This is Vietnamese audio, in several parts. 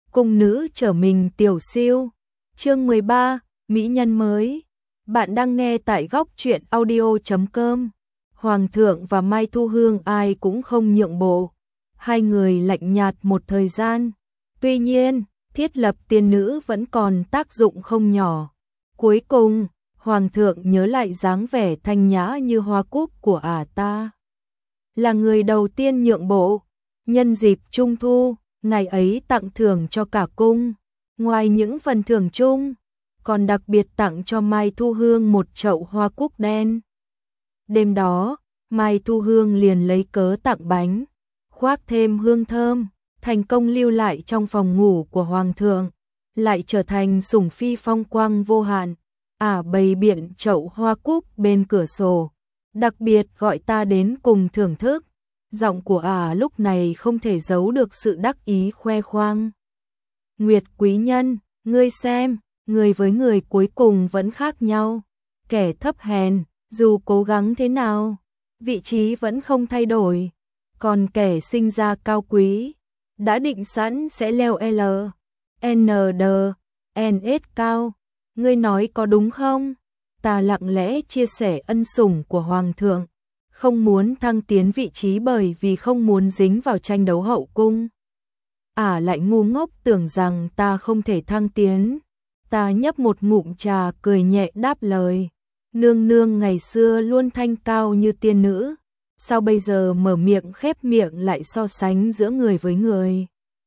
cung nữ trở mình tiểu siêu. Chương 13, Mỹ nhân mới. Bạn đang nghe tại góc truyện audio.com. Hoàng thượng và Mai Thu Hương ai cũng không nhượng bộ. Hai người lạnh nhạt một thời gian. Tuy nhiên, thiết lập tiên nữ vẫn còn tác dụng không nhỏ. Cuối cùng, Hoàng thượng nhớ lại dáng vẻ thanh nhã như hoa cúc của ta. Là người đầu tiên nhượng bộ. Nhân dịp Trung Thu, ngày ấy tặng thưởng cho cả cung. Ngoài những phần thưởng chung, còn đặc biệt tặng cho Mai Thu Hương một chậu hoa cúc đen. Đêm đó, Mai Thu Hương liền lấy cớ tặng bánh, khoác thêm hương thơm, thành công lưu lại trong phòng ngủ của Hoàng thượng, lại trở thành sủng phi phong quang vô hạn. Bày biện chậu hoa cúc bên cửa sổ, đặc biệt gọi ta đến cùng thưởng thức. Giọng của lúc này không thể giấu được sự đắc ý khoe khoang. Nguyệt quý nhân, ngươi xem, người với người cuối cùng vẫn khác nhau. Kẻ thấp hèn, dù cố gắng thế nào, vị trí vẫn không thay đổi. Còn kẻ sinh ra cao quý, đã định sẵn sẽ leo L, N, D, N, S cao. Ngươi nói có đúng không? Ta lặng lẽ chia sẻ ân sủng của Hoàng thượng. Không muốn thăng tiến vị trí bởi vì không muốn dính vào tranh đấu hậu cung. Lại ngu ngốc tưởng rằng ta không thể thăng tiến. Ta nhấp một ngụm trà cười nhẹ đáp lời. Nương nương ngày xưa luôn thanh cao như tiên nữ. Sao bây giờ mở miệng khép miệng lại so sánh giữa người với người?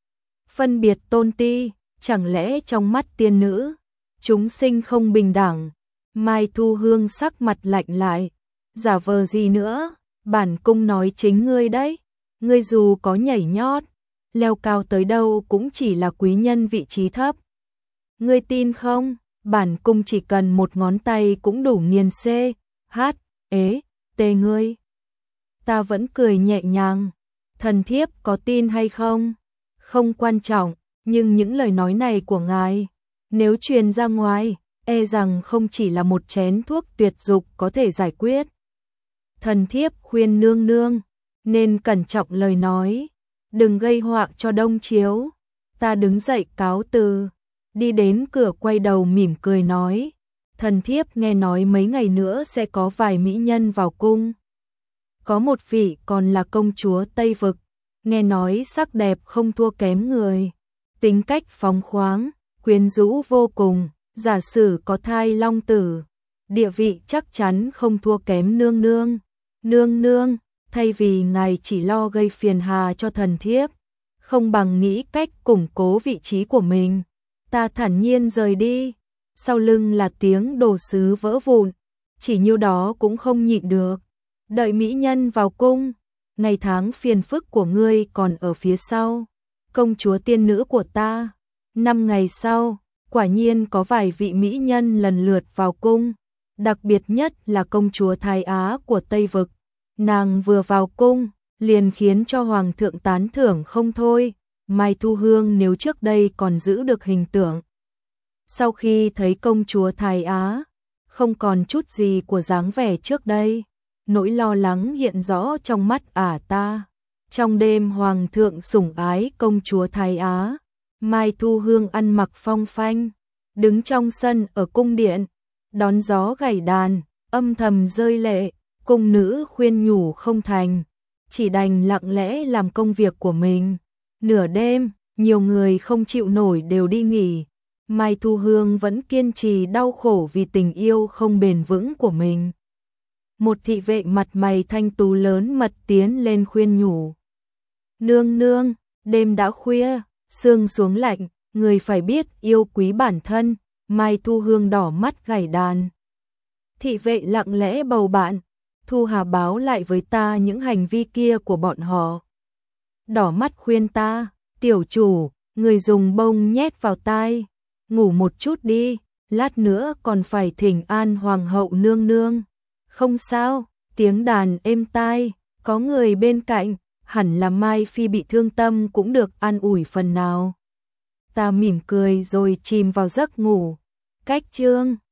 Phân biệt tôn ti, chẳng lẽ trong mắt tiên nữ, chúng sinh không bình đẳng? Mai Thu Hương sắc mặt lạnh lại. Giả vờ gì nữa, bản cung nói chính ngươi đấy. Ngươi dù có nhảy nhót, leo cao tới đâu cũng chỉ là quý nhân vị trí thấp. Ngươi tin không, bản cung chỉ cần một ngón tay cũng đủ nghiền C, H, ế, T ngươi. Ta vẫn cười nhẹ nhàng. Thần thiếp có tin hay không? Không quan trọng, nhưng những lời nói này của ngài, nếu truyền ra ngoài, e rằng không chỉ là một chén thuốc tuyệt dục có thể giải quyết. Thần thiếp khuyên nương nương, nên cẩn trọng lời nói, đừng gây họa cho Đông Chiếu. Ta đứng dậy cáo từ, đi đến cửa quay đầu mỉm cười nói, thần thiếp nghe nói mấy ngày nữa sẽ có vài mỹ nhân vào cung. Có một vị còn là công chúa Tây Vực, nghe nói sắc đẹp không thua kém người, tính cách phóng khoáng, quyến rũ vô cùng, giả sử có thai long tử, địa vị chắc chắn không thua kém nương nương. Nương nương, thay vì ngài chỉ lo gây phiền hà cho thần thiếp, không bằng nghĩ cách củng cố vị trí của mình. Ta thản nhiên rời đi, sau lưng là tiếng đồ sứ vỡ vụn, chỉ nhiêu đó cũng không nhịn được. Đợi mỹ nhân vào cung, ngày tháng phiền phức của ngươi còn ở phía sau. Công chúa tiên nữ của ta, 5 ngày sau, quả nhiên có vài vị mỹ nhân lần lượt vào cung. Đặc biệt nhất là công chúa Thái Á của Tây Vực. Nàng vừa vào cung, liền khiến cho Hoàng thượng tán thưởng không thôi. Mai Thu Hương nếu trước đây còn giữ được hình tượng, sau khi thấy công chúa Thái Á, không còn chút gì của dáng vẻ trước đây. Nỗi lo lắng hiện rõ trong mắt ta. Trong đêm Hoàng thượng sủng ái công chúa Thái Á, Mai Thu Hương ăn mặc phong phanh, đứng trong sân ở cung điện, đón gió gảy đàn, âm thầm rơi lệ. Cung nữ khuyên nhủ không thành, chỉ đành lặng lẽ làm công việc của mình. Nửa đêm, nhiều người không chịu nổi đều đi nghỉ. Mai Thu Hương vẫn kiên trì đau khổ vì tình yêu không bền vững của mình. Một thị vệ mặt mày thanh tú lớn mật tiến lên khuyên nhủ. Nương nương, đêm đã khuya, sương xuống lạnh, người phải biết yêu quý bản thân. Mai Thu Hương đỏ mắt gảy đàn. Thị vệ lặng lẽ bầu bạn. Thu Hà báo lại với ta những hành vi kia của bọn họ. Đỏ mắt khuyên ta, tiểu chủ, người dùng bông nhét vào tai, ngủ một chút đi, lát nữa còn phải thỉnh an hoàng hậu nương nương. Không sao, tiếng đàn êm tai, có người bên cạnh, hẳn là Mai Phi bị thương tâm cũng được an ủi phần nào. Ta mỉm cười rồi chìm vào giấc ngủ. Cách chương